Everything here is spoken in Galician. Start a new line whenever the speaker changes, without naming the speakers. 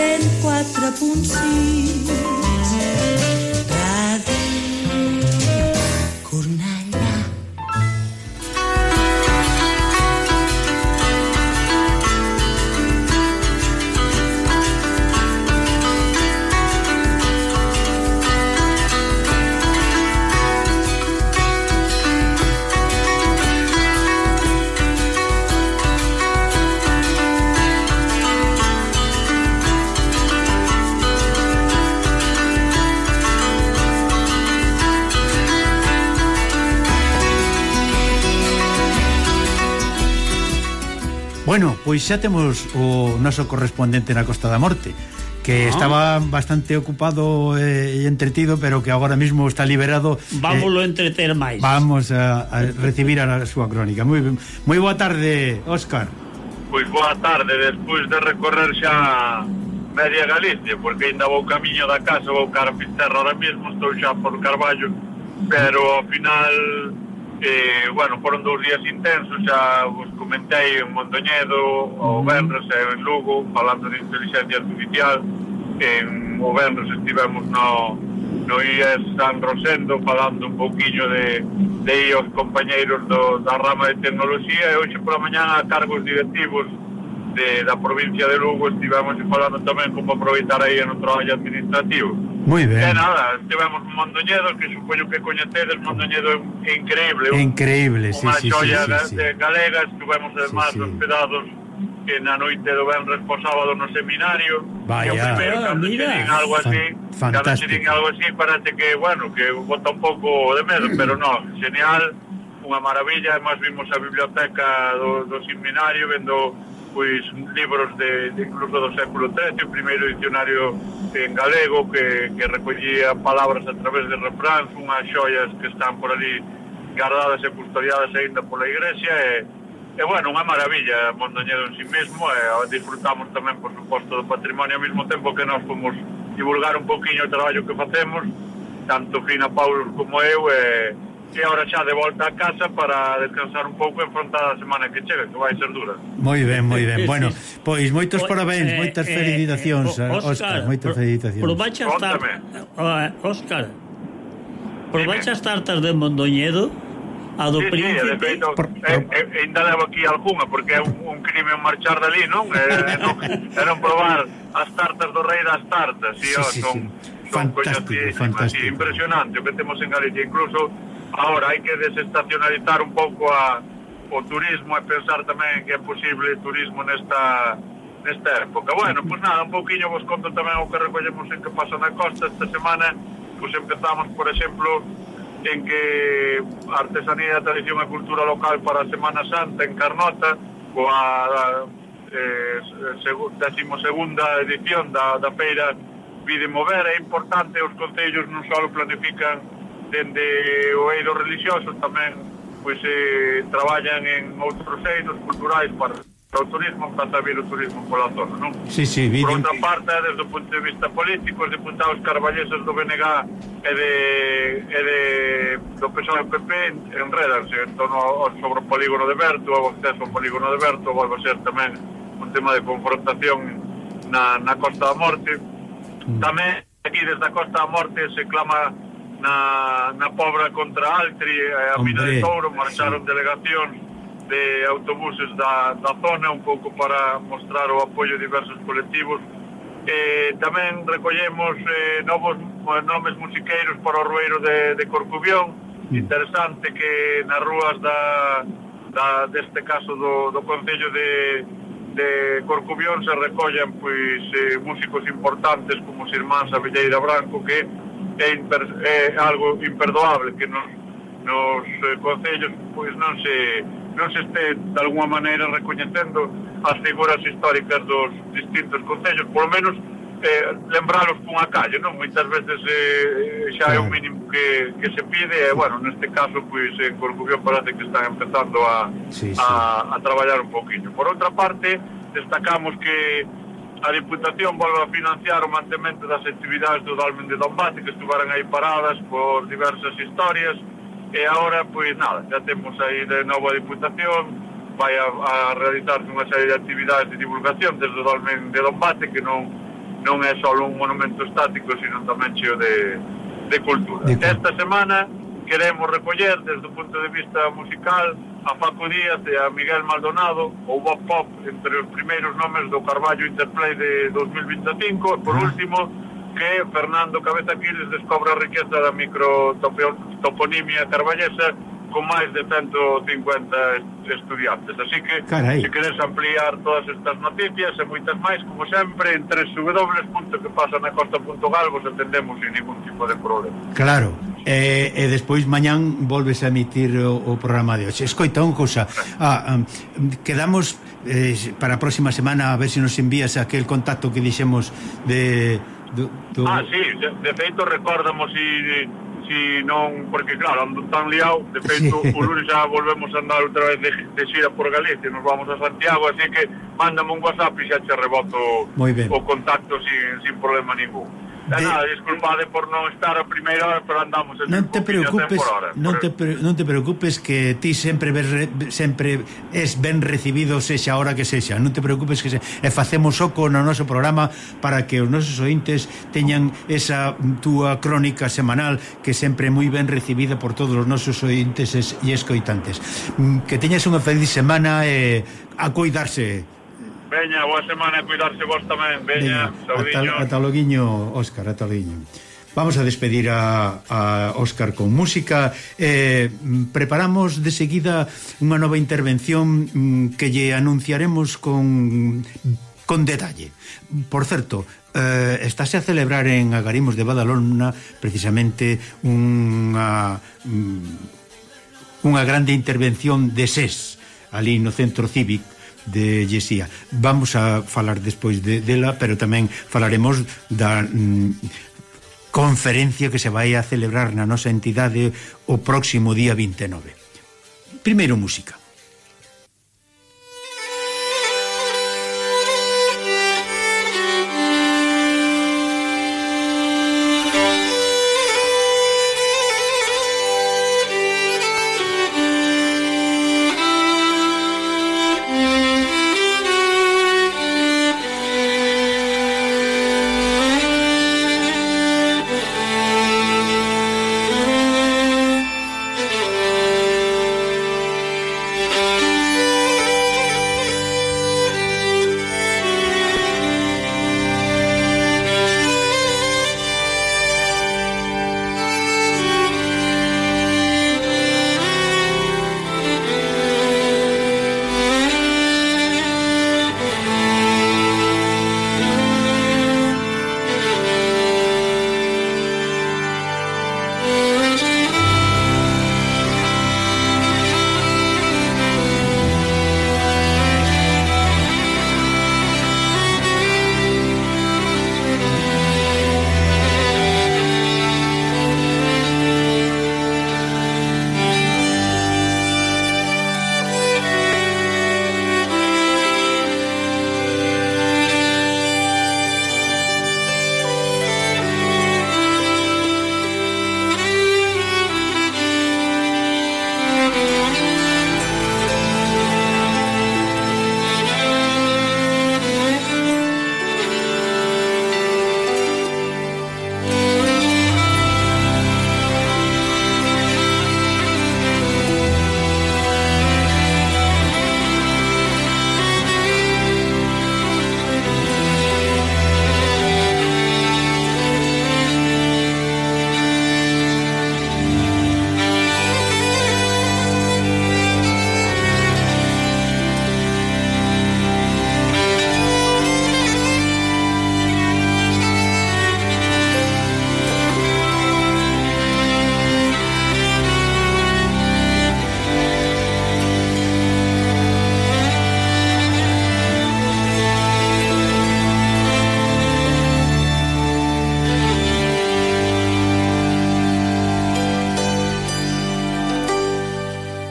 104.6
Bueno, pois xa temos o noso correspondente na Costa da Morte, que estaba bastante ocupado e entretido, pero que agora mismo está liberado.
Vámoslo entreter máis.
Vamos a recibir a súa crónica. Moi boa tarde, Óscar.
Pois boa tarde, despois de recorrer xa media Galicia, porque ainda vou camiño da casa, vou cara a Fisterra ahora mesmo, estou xa por Carballo, pero ao final bueno, foron 2 días intensos, xa vos comentei en Mondoñedo, o Benres e en Lugo, falando de inteligencia artificial. O Benres estivemos no IES San Rosendo falando un pouquiño de os compañeiros da rama de tecnoloxía, e hoxe pola mañá a cargos directivos da provincia de Lugo estivemos falando tamén como aproveitar aí no traballo administrativo.
Moi ben.
E nada, estivemos en Mondoñedo, que supoño que coñecedes. Mondoñedo é increíble.
Increíble, sí.
Unha xoia galega. Estivemos además hospedados na noite do venres po sábado no seminario.
Vaya,
cando che din algo así, cando che din algo así parece que, bueno, que bota un pouco de medo, pero non, genial, unha maravilla. Además vimos a biblioteca do seminario, vendo pois libros incluso do século XIII, o primeiro dicionario en galego que recollía palabras a través de refráns, unhas xoias que están por ali guardadas e custodiadas aínda pola igrexa, e bueno, unha maravilla Mondoñedo en si mesmo, e disfrutamos tamén, por suposto, do patrimonio ao mesmo tempo que nós fomos divulgar un pouquiño o traballo que facemos, tanto Fina Paulos como eu, e agora xa de volta a casa para descansar un pouco e enfrontar a semana que chega, que vai ser dura.
Moi ben. Bueno, pois moitos parabéns, moitas felicitacións, Óscar, moitas felicitacións.
Probache as tartas, Óscar, probache as tartas de Mondoñedo, a do Príncipe.
De feito, ainda levo aquí algunha, porque é un crime marchar dali, non? Eran probar as tartas do Rei das Tartas, son coñecidísimas, impresionante o que temos en Galicia. Incluso ahora hai que desestacionalizar un pouco o turismo e pensar tamén que é posible turismo nesta época. Bueno, pois nada, un pouquiño vos conto tamén o que recollemos en que pasa na costa esta semana. Pois empezamos, por exemplo, en que artesanía, tradición e cultura local para a Semana Santa en Carnota, coa 12ª edición da feira Vide Mover. É importante, os concellos non só planifican dende o eido religioso, tamén pois traballan en outros eidos culturais para o turismo, para saber o turismo pola zona, non?
Sí,
por outra parte, desde o punto de vista político, os deputados carballeses do BNG e do PSOE e PP enredanse en torno sobre o polígono de Berto, o acceso ao polígono de Berto, volve a ser tamén un tema de confrontación na Costa da Morte. Tamén aquí desde a Costa da Morte se clama na Pobra contra Altri, a Mina de Touro, marcharon delegacións de autobuses da zona, un pouco para mostrar o apoio de diversos colectivos. Tamén recollemos novos nomes musiqueiros para o Rueiro de Corcubión. Interesante que nas rúas deste caso do Concello de Corcubión se recollan pois músicos importantes como os irmáns Abelleira Branco, que é algo imperdoable que nos concellos pois non se este de alguma maneira recoñecendo as figuras históricas dos distintos concellos, polo menos lembralos cunha calle, non? Moitas veces xa é o mínimo que se pide, e bueno, neste caso pois en Corcubión parece que están empezando a traballar un poquinho. Por outra parte, destacamos que a Diputación volve a financiar o mantemento das actividades do Dolmen de Dombate, que estuvaran aí paradas por diversas historias, e agora, pois nada, já temos aí de novo a Diputación, vai a realizarse unha serie de actividades de divulgación desde o Dolmen de Dombate, que non non é só un monumento estático, sino tamén cheo de cultura. Esta semana queremos recoller, desde o punto de vista musical, a Paco Díaz e a Miguel Maldonado, o Bob Pop, entre os primeiros nomes do Carballo Interplay de 2025, e por último, que Fernando Cabeza Quiles descobre a riqueza da microtoponimia carballesa con máis de 150 estudiantes. Así que, se queres ampliar todas estas noticias e moitas máis, como sempre, en www.quepasanacosta.gal vos atendemos sin ningún tipo de problema.
Claro. E despois mañán volves a emitir o programa de hoxe. Escoita, unha cousa, quedamos para a próxima semana a ver se nos envías aquel contacto que dixemos de...
sí, de feito recórdamos si non, porque claro, ando tan liado, de feito o lunes xa volvemos a andar outra vez de xira por Galicia, nos vamos a Santiago, así que mándame un WhatsApp e xa te reboto o contacto sin problema ningún. Nada, disculpade por non estar a primeira hora, pero andamos
non te preocupes, non te preocupes, que ti sempre es ben recibido, sexa a hora que sexa. Non te preocupes, que facemos oco no noso programa para que os nosos ointes teñan esa túa crónica semanal que sempre é moi ben recibida por todos os nosos ointes e escoitantes. Que teñas unha feliz semana e a cuidarse.
Veña, boa semana, a cuidarse vos tamén. Veña, saudiño.
Ata loguiño, Óscar, ata loguiño. Vamos a despedir a Óscar con música. Preparamos de seguida unha nova intervención que lle anunciaremos con detalle. Por certo, estáse a celebrar en Agarimos de Badalona precisamente unha grande intervención de SES ali no centro cívico de Llesía. Vamos a falar despois dela, pero tamén falaremos da conferencia que se vai a celebrar na nosa entidade o próximo día 29. Primeiro, música.